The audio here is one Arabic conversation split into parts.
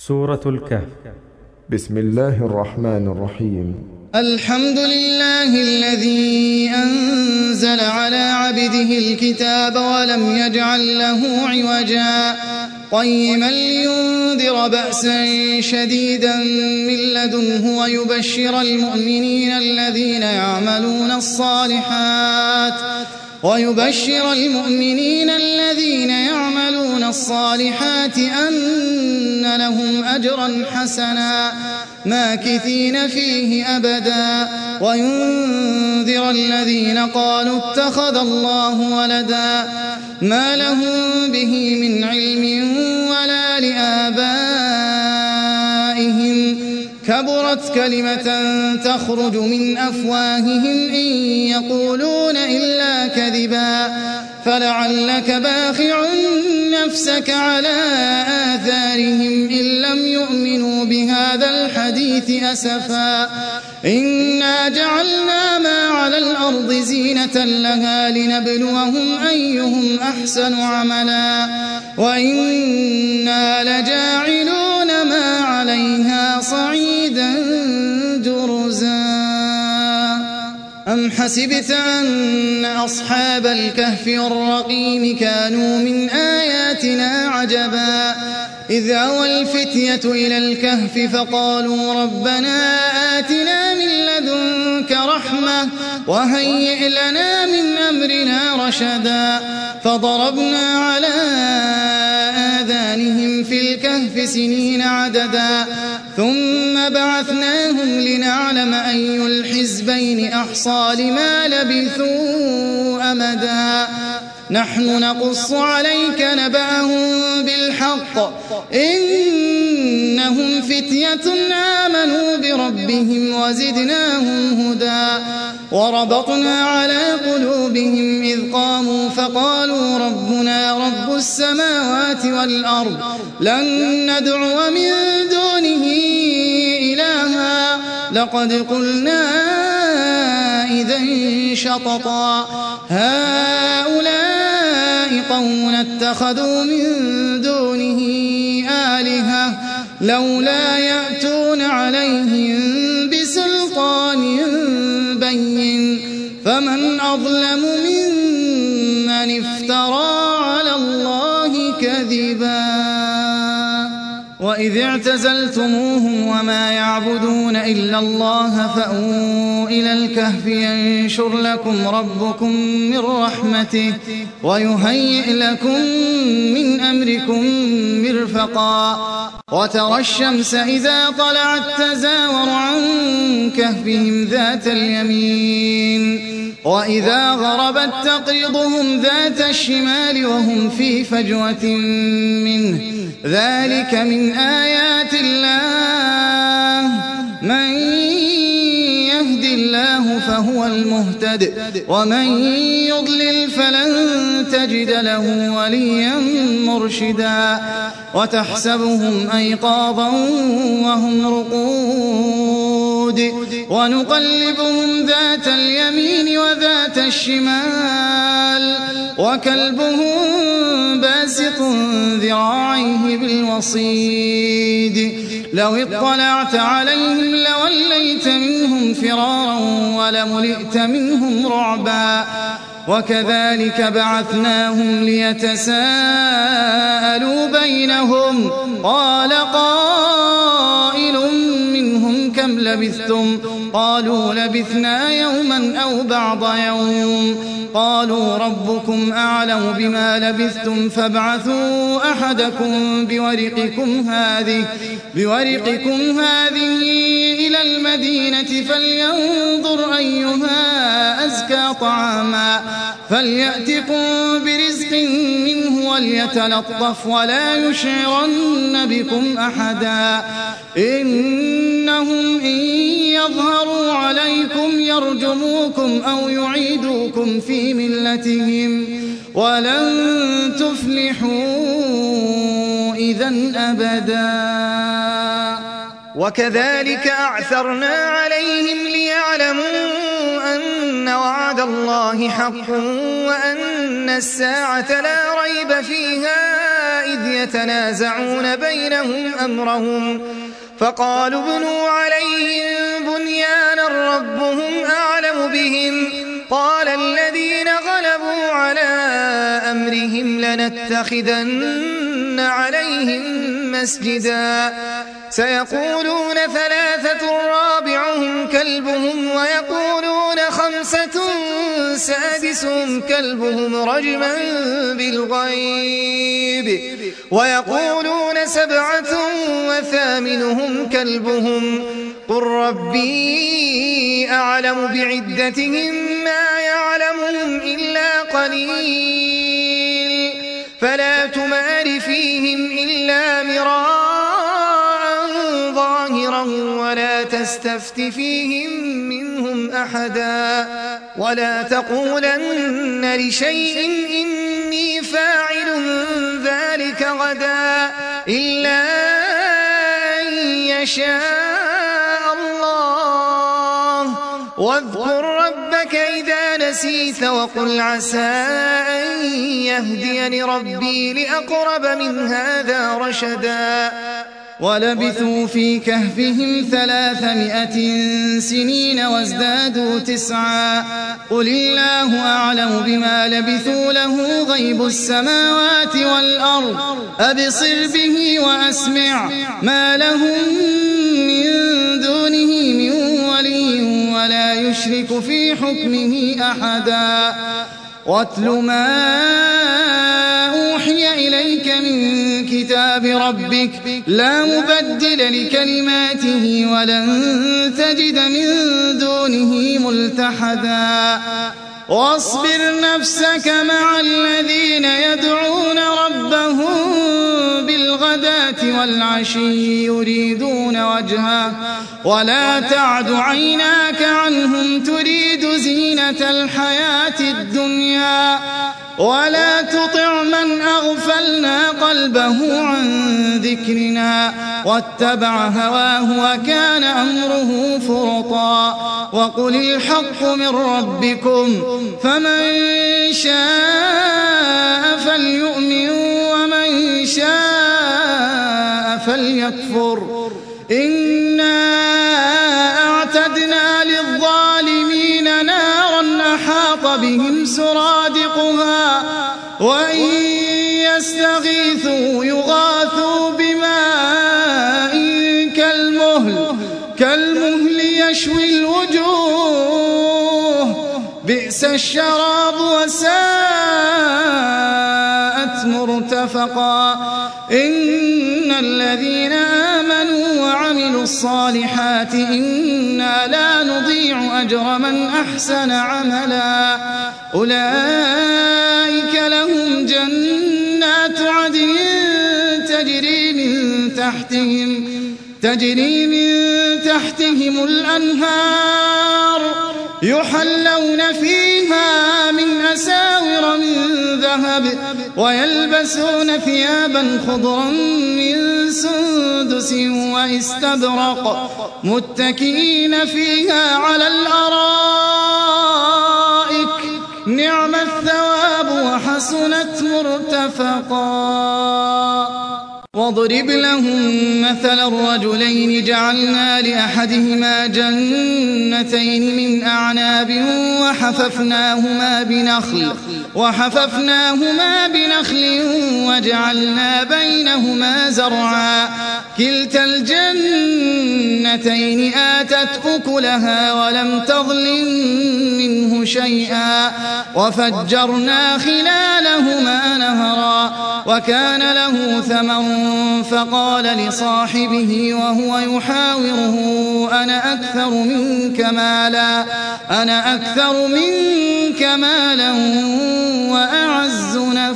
سورة الكهف. بسم الله الرحمن الرحيم. الحمد لله الذي أنزل على عبده الكتاب ولم يجعل له عوجا قيما لينذر بأسا شديدا من لدنه ويبشر المؤمنين الذين يعملون الصالحات أن لهم أجرا حسنا ماكثين فيه أبدا وينذر الذين قالوا اتخذ الله ولدا ما لهم به من علم ولا لآبائهم كبرت كلمة تخرج من أفواههم إن يقولون إلا كذبا فلعلك باخع نفسك على آثارهم إن لم يؤمنوا بهذا الحديث أسفا إنا جعلنا ما على الأرض زينة لها لنبلوهم أيهم أحسن عملا وإنا لجاعلون ما عليها صعيدا جرزا أم حسبت أن أصحاب الكهف والرقيم كانوا من آياتنا عجبا إذ أوى الفتية إلى الكهف فقالوا ربنا آتنا من لدنك رحمة وهيئ لنا من أمرنا رشدا فضربنا على آذانهم في الكهف سنين عددا ثم بعثناهم لنعلم أي الحزبين أحصى لما لبثوا أمدا نحن نقص عليك نبأهم بالحق إنهم فتية آمنوا بربهم وزدناهم هدى وربطنا على قلوبهم إذ قاموا فقالوا ربنا رب السماوات والأرض لن ندعو من دونه إلها لقد قلنا إذا شططا هؤلاء قوم اتخذوا من دونه آلهة لولا يأتون عليهم بسلطان بين فمن أظلم ممن افترى على الله كذبا وإذ اعتزلتموهم وما يعبدون إلا الله فأووا إلى الكهف ينشر لكم ربكم من رحمته ويهيئ لكم من أمركم مرفقا وترى الشمس إذا طلعت تزاور عن كهفهم ذات اليمين وإذا غربت تقرضهم ذات الشمال وهم في فجوة منه ذلك من آيات الله من يهد الله فهو المهتد ومن يضلل فلن تجد له وليا مرشدا وتحسبهم أيقاظا وهم رقود ونقلبهم ذات اليمين وذات الشمال وكلبهم باسط ذراعيه بالوصيد لو اطلعت عليهم لوليت منهم فرارا ولملئت منهم رعبا وكذلك بعثناهم ليتساءلوا بينهم قال قائل منهم كم لبثتم قالوا لبثنا يوما أو بعض يوم قالوا ربكم أعلم بما لبثتم فابعثوا أحدكم بورقكم هذه إلى المدينة فلينظر أيها أزكى طعاما فليأتكم برزق منه وليتلطف ولا يشعرن بكم أحدا إنهم إن يظهروا عليكم يرجموكم أو يعيدوكم في ملتهم ولن تفلحوا إذن أبدا وكذلك أعثرنا عليهم ليعلموا أن وعد الله حق وأن الساعة لا ريب فيها إذ يتنازعون بينهم أمرهم فقالوا ابنوا عليهم بنيانا ربهم أعلم بهم قال الذين غلبوا على أمرهم لنتخذن عليهم مسجدا سيقولون 3 رابعهم كلبهم ويقولون 5 سادسهم كلبهم رجما بالغيب ويقولون 7 وثامنهم كلبهم قل ربي أعلم بعدتهم ما يعلمهم إلا قليل فلا تمار فيهم إلا مراء ظاهرا ولا تستفت فيهم منهم أحدا ولا تقولن لشيء إني فاعل ذلك غدا إلا أن يشاء الله واذكر ربك إذا نسيت وقل عسى أن يهديني ربي لأقرب من هذا رشدا ولبثوا في كهفهم 300 سنين وازدادوا 9 قل الله أعلم بما لبثوا له غيب السماوات والأرض أبصر به وأسمع ما لهم من دونه من ولي ولا يشرك في حكمه أحدا واتل ما أوحي إليك من كتاب ربك لا مبدل لكلماته ولن تجد من دونه ملتحدا واصبر نفسك مع الذين يدعون ربهم بالغداة والعشي يريدون وجهه ولا تعد عيناك عنهم تريد زينة الحياة الدنيا ولا تطع من أغفلنا قلبه عن ذكرنا واتبع هواه وكان أمره فرطا وقل الحق من ربكم فمن شاء فليؤمن ومن شاء فليكفر إنا أعتدنا للظالمين نارا أحاط بهم سرادقها وإن يستغيثوا يغاثوا بماء كالمهل يشوي الوجوه بئس الشراب وساءت مرتفقا إن الذين آمنوا وعملوا الصالحات إنا لا نضيع أجر من أحسن عملا أولئك لهم جنات عدن تجري من تحتهم الأنهار يحلون فيها من أساور من ذهب ويلبسون ثيابا خضرا من سندس واستبرق متكئين فيها على الأرائك نعم الثواب وحسنت مرتفقا واضرب لهم مثل الرجلين جعلنا لأحدهما جنتين من أعناب وحففناهما بنخل وجعلنا بينهما زرعا كلتا الجنتين آتت أكلها ولم تظلم منه شيئا وفجرنا خلالهما نهرا وكان له ثمر فقال لصاحبه وهو يحاوره أنا أكثر منك مالا وأعز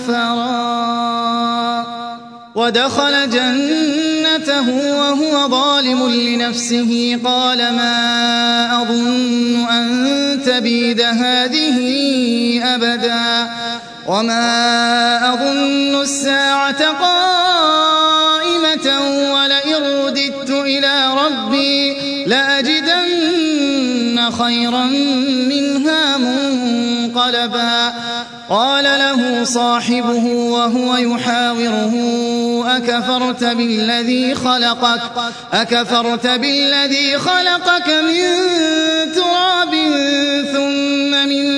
نفرا ودخل جنته وهو ظالم لنفسه قال ما أظن أن تبيد هذه أبدا وما أظن الساعة قائمة ولئن رددت إلى ربي لأجدن خيرا منها منقلبا قال له صاحبه وهو يحاوره أكفرت بالذي خلقك من تراب ثم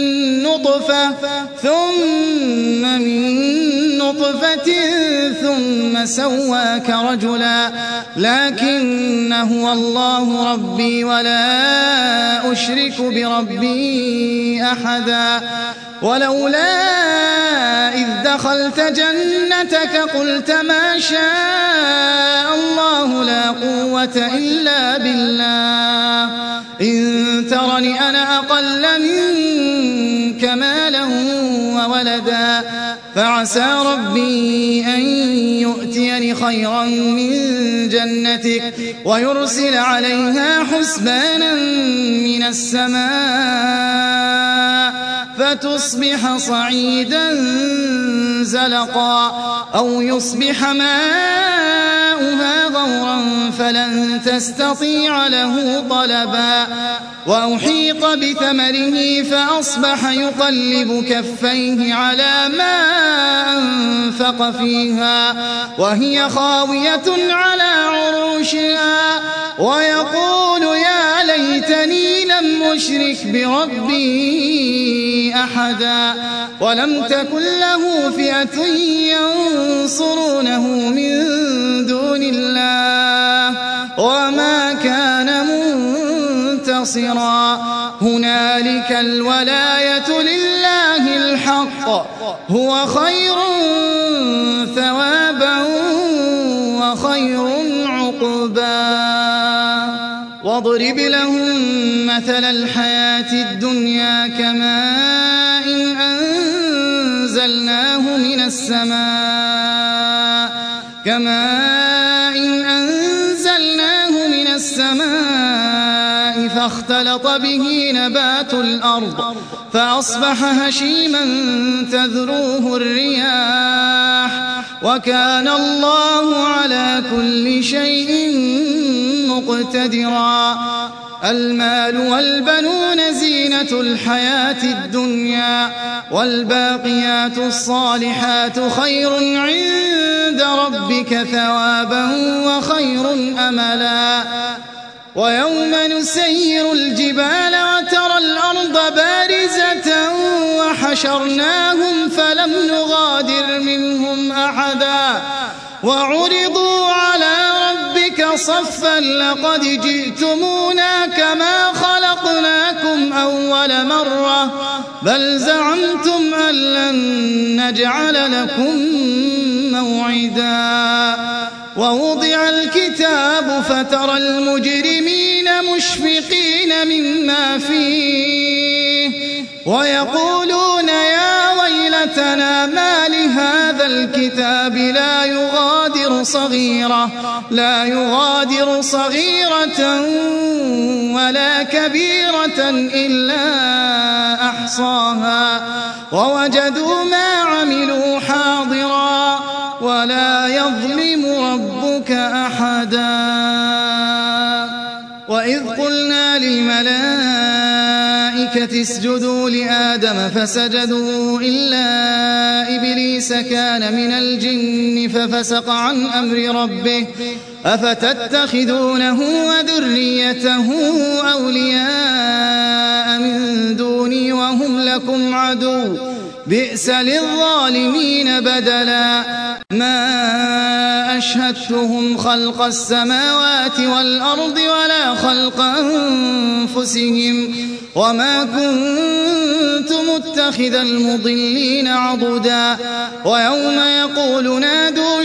من نطفة ثم سواك رجلا لكن هو الله ربي ولا أشرك بربي أحدا ولولا إذ دخلت جنتك قلت ما شاء الله لا قوة إلا بالله إن ترني أنا أقل منك مالا وولدا فعسى ربي أن يؤتيني خيرا من جنتك ويرسل عليها حسبانا من السماء فتصبح صعيدا زلقا أو يصبح ماؤها غورا فلن تستطيع له طلبا وأحيط بثمره فأصبح يقلب كفيه على ما أنفق فيها وهي خاوية على عروشها ويقول يا ليتني لم أشرك بربي أحدا ولم تكن له فئة ينصرونه من دون الله وما كان منتصرا هنالك الولاية لله الحق هو خير ثوابا وخير عقبا واضرب لهم مثل الحياة الدنيا كماء أنزلناه من السماء فاختلط به نبات الأرض فأصبح هشيما تذروه الرياح وكان الله على كل شيء مقتدرا المال والبنون زينة الحياة الدنيا والباقيات الصالحات خير عند ربك ثوابا وخير أملا ويوم نسير الجبال وترى الأرض بارزة وحشرناهم فلم نغادر منهم أحدا وعرضوا على ربك صفا لقد جئتمونا كما خلقناكم أول مرة بل زعمتم أن لن نجعل لكم موعدا ووضع الكتاب فترى المجرمين مشفقين مما فيه ويقولون يا ويلتنا ما لهذا الكتاب لا يغادر صغيرة ولا كبيرة إلا أحصاها ووجدوا ما عملوا حاضرا ولا يظلم ربك أحدا وإذ قلنا للملائكة اسجدوا لآدم فسجدوا إلا إبليس كان من الجن ففسق عن أمر ربه أفتتخذونه وذريته أولياء من دوني وهم لكم عدو بئس للظالمين بدلا ما أشهدتهم خلق السماوات والأرض ولا خلق أنفسهم وما كنت متخذ المضلين عضدا ويوم يقول نادوا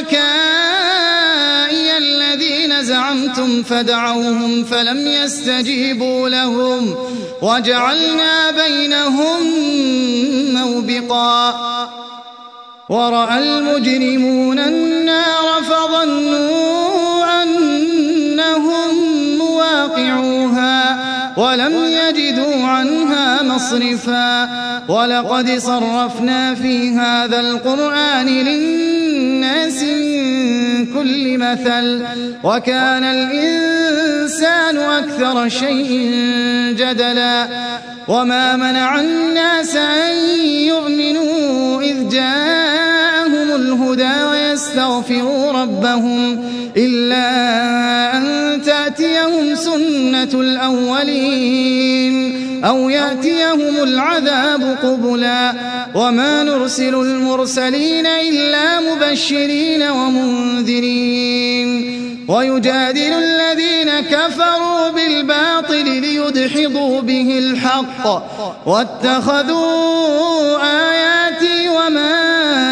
شركائي الذين زعمتم فدعوهم فلم يستجيبوا لهم وجعلنا بينهم موبقا ورأى المجرمون النار فظنوا أنهم مواقعوها ولم يجدوا عنها مصرفا ولقد صرفنا في هذا القرآن للناس من كل مثل وكان الإنسان أكثر شيء جدلا وما منع الناس أن يؤمنوا إذ جاءهم الهدى ويستغفروا ربهم إلا أن تأتيهم سنة الأولين أو يأتيهم العذاب قبلا وما نرسل المرسلين إلا مبشرين ومنذرين ويجادل الذين كفروا بالباطل ليدحضوا به الحق واتخذوا آياتي وما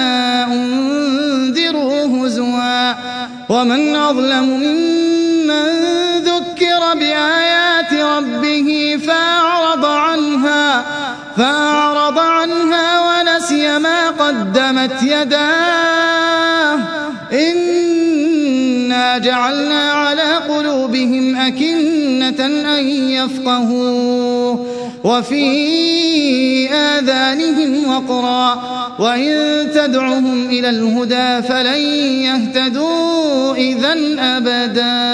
أنذروا هزوا ومن أظلم ممن ذكر بآيات ربه فأعرض عنها ونسي ما قدمت يداه إنا جعلنا على قلوبهم أكنة أن يفقهوه وفي آذانهم وقرا وإن تدعهم إلى الهدى فلن يهتدوا إذن أبدا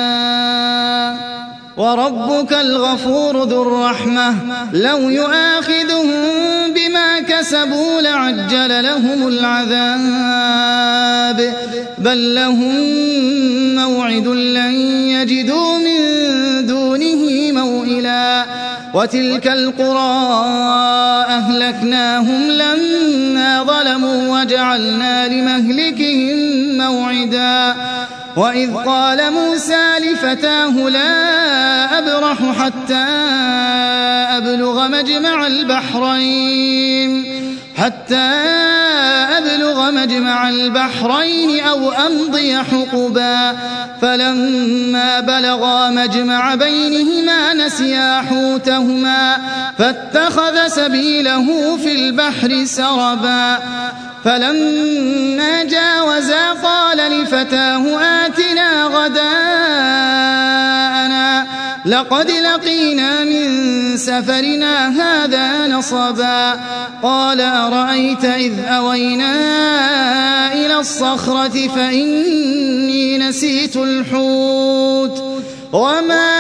وربك الغفور ذو الرحمة لو يؤاخذهم بما كسبوا لعجل لهم العذاب بل لهم موعد لن يجدوا من دونه موئلا وتلك القرى أهلكناهم لما ظلموا وجعلنا لمهلكهم موعدا وإذ قال موسى لفتاه لا أبرح حتى أبلغ مجمع البحرين أو أمضي حقبا فلما بلغا مجمع بينهما نسيا حوتهما فاتخذ سبيله في البحر سربا فلما جاوزا قال لفتاه آتنا غداءنا لقد لقينا من سفرنا هذا نصبا قال أرأيت إذ أوينا إلى الصخرة فإني نسيت الحوت وما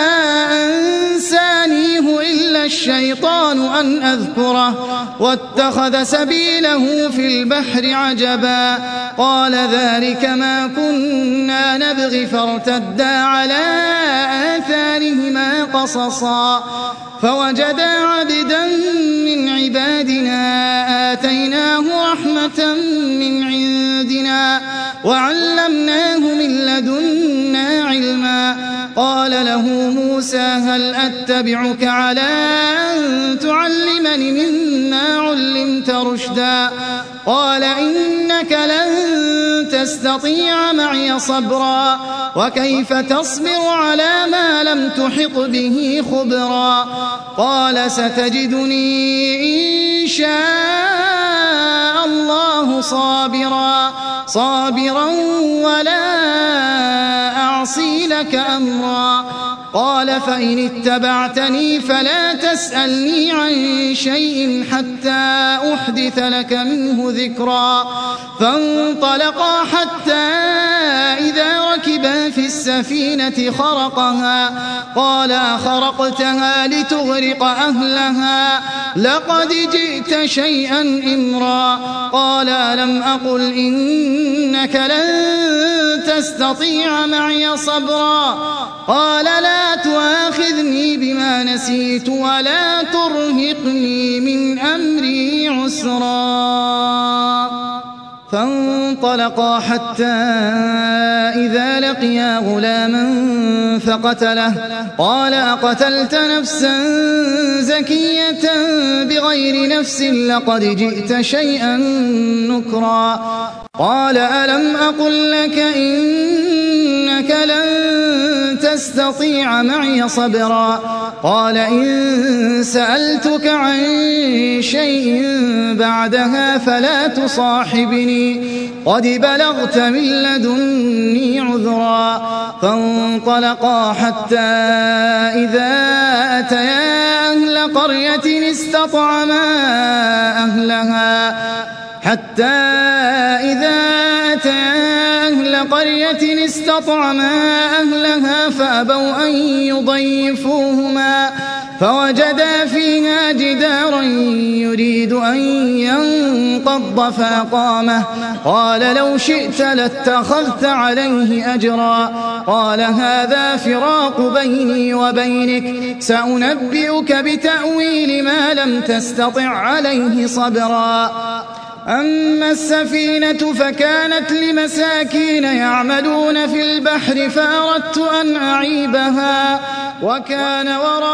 أنسانيه إلا الشيطان أن أذكره واتخذ سبيله في البحر عجبا قال ذلك ما كنا نبغي فارتدا على آثارهما قصصا فوجدا عبدا من عبادنا آتيناه رحمة من عندنا وعلمناه من لدنا علما قال له موسى هل أتبعك على أن تعلمني مما علمت رشدا قال إنك لن تستطيع معي صبرا وكيف تصبر على ما لم تحط به خبرا قال ستجدني إن شاء الله صابرا ولا أعصي لك أمرا قال فإن اتبعتني فلا تسألني عن شيء حتى أحدث لك منه ذكرا فانطلقا حتى إذا ركبا في السفينة خرقها قال أخرقتها لتغرق أهلها لقد جئت شيئا إمرا قال ألم أقل إنك لن تستطيع معي صبرا قال لا تؤاخذني بما نسيت ولا ترهقني من أمري عسرا فانطلقا حتى إذا لقيا غلاما فقتله قال أقتلت نفسا زكية بغير نفس لقد جئت شيئا نكرا قال ألم أقل لك إنك لن تستطيع معي صبرا قال إن سألتك عن شيء بعدها فلا تصاحبني قد بلغت من لدني عذرا فانطلقا حتى إذا أتيا أهل قرية استطعما أهلها فأبوا أن فوجدا فيها جدارا يريد أن ينقض فأقامه قال لو شئت لاتخذت عليه أجرا قال هذا فراق بيني وبينك سأنبئك بتأويل ما لم تستطع عليه صبرا أما السفينة فكانت لمساكين يعملون في البحر فأردت أن أعيبها وكان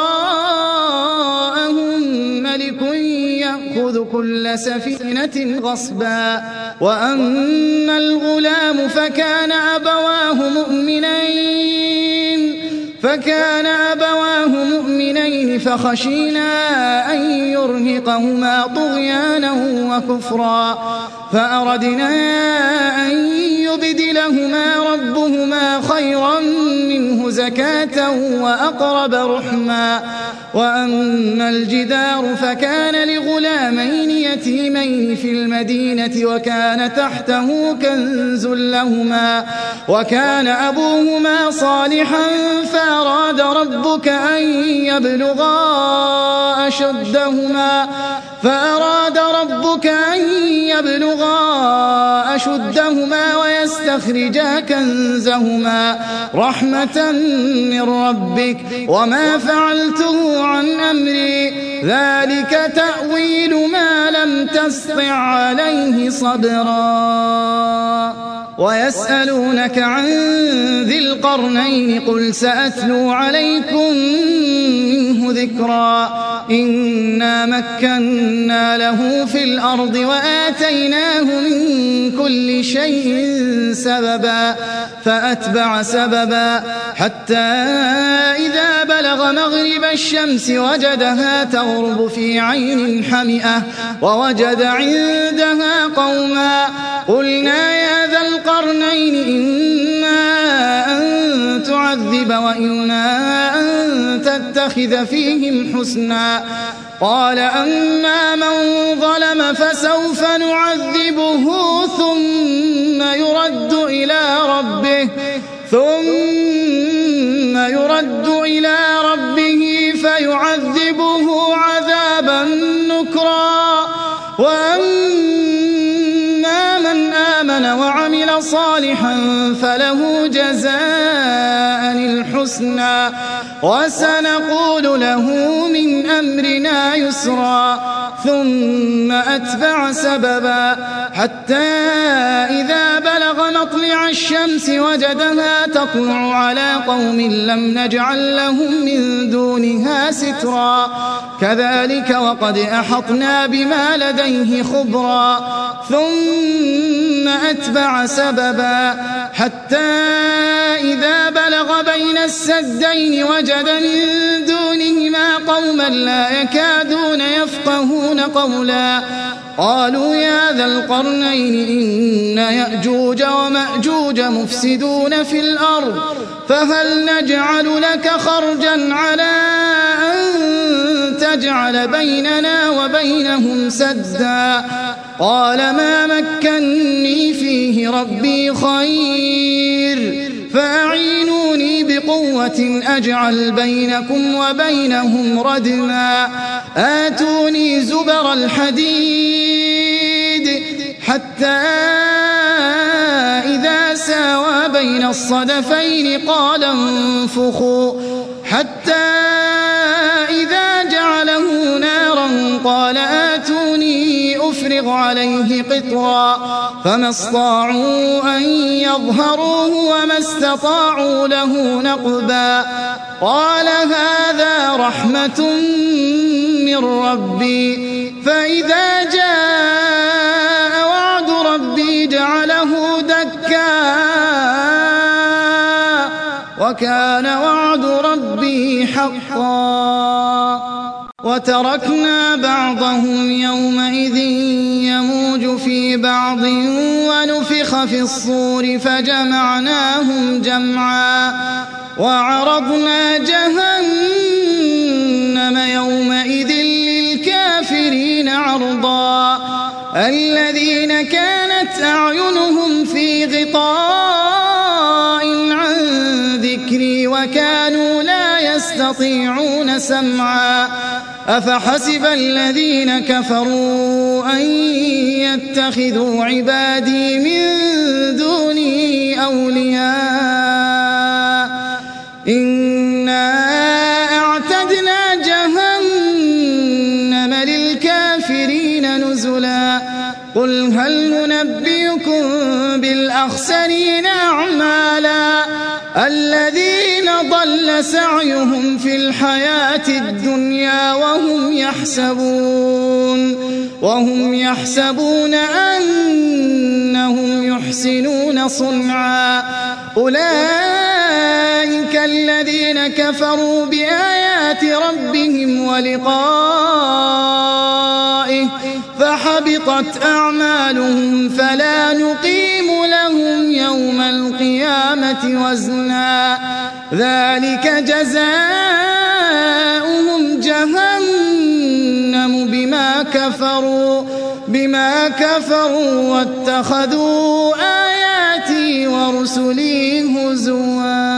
وراءهم ملك يأخذ كل سفينة غصبا وأما الغلام فكان أبواه مؤمنين فخشينا أن يرهقهما طغيانا وكفرا فأردنا أن يبدلهما ربهما خيرا منه زكاة وأقرب رحما وأما الجدار فكان لغلامين يتيمين في المدينة وكان تحته كنز لهما وكان أبوهما صالحا فأراد ربك أن يبلغا أشدهما ويستخرجا كنزهما رحمة من ربك وما فعلته عن أمري ذلك تأويل ما لم تسطع عليه صبرا ويسألونك عن ذي القرنين قل سأتلو عليكم منه ذكرا إنا مكنا له في الأرض وآتيناه من كل شيء سببا فأتبع سببا حتى إذا بلغ مغرب الشمس وجدها تغرب في عين حمئة ووجد عندها قوما قلنا يا ذا القرنين إما أن تعذب وإما أن تتخذ فيهم حسنا قال أما من ظلم فسوف نعذبه ثم يرد إلى ربه فيعذبه عذابا نكرا وأما من آمن وعمل صالحا فله جزاء الحسنى وسنقول له من أمرنا يسرا ثم أتبع سببا حتى إذا بلغ مطلع الشمس وجدها تطلع على قوم لم نجعل لهم من دونها سترا كذلك وقد أحطنا بما لديه خبرا ثم أتبع سببا حتى إذا بلغ بين السدين وجد من دونهما قوما لا يكادون يفقهون قولا قالوا يا ذا القرنين إن يأجوج ومأجوج مفسدون في الأرض فهل نجعل لك خرجا على أن تجعل بيننا وبينهم سدا قال ما مكني فيه ربي خير فأعينوني بقوة أجعل بينكم وبينهم ردما آتوني زبر الحديد حتى إذا ساوى بين الصدفين قال انفخوا حتى إذا جعله نارا قال آتوني أفرغ عليه قطرا فما استطاعوا أن يظهروه وما استطاعوا له نقبا قال هذا رحمة من ربي فإذا جاء وعد ربي جعله دكا وكان وعد ربي حقا وتركنا بعضهم يومئذ يموج في بعض ونفخ في الصور فجمعناهم جمعا وعرضنا جهنم يومئذ للكافرين عرضا الذين كانت أعينهم في غطاء عن ذكري وكانوا لا يستطيعون يستطيعون سمعا أفحسب الذين كفروا أن يتخذوا عبادي من دوني أولياء إنا أعتدنا جهنم للكافرين نزلا قل هل ننبئكم بالأخسرين أعمالا الذين ضل سعيهم في الحياة الدنيا وهم يحسبون أنهم يحسنون صنعا أولئك الذين كفروا بآيات ربهم ولقائه فحبطت أعمالهم فلا نقيم لهم يوم القيامة وزنا ذلك جزاؤهم جهنم بما كفروا واتخذوا آياتي ورسلي هزوا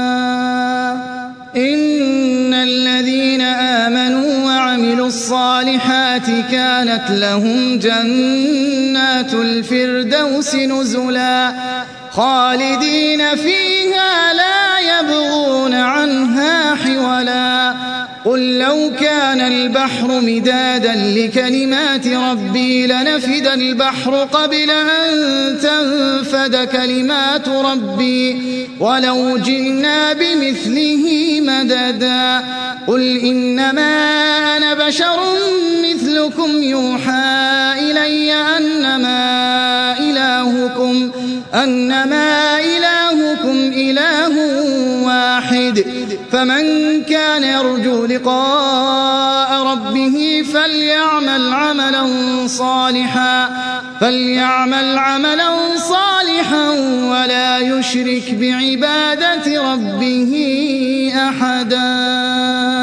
إن الذين آمنوا وعملوا الصالحات كانت لهم جنات الفردوس نزلا خالدين فيها لا يبغون عنها حولا قل لو كان البحر مدادا لكلمات ربي لنفد البحر قبل أن تنفد كلمات ربي ولو جئنا بمثله مددا قل إنما أنا بشر مثلكم يوحى إلي أنما إلهكم إله واحد فمن كان يرجو لقاء ربه فليعمل عملا صالحا ولا يشرك بعبادة ربه أحدا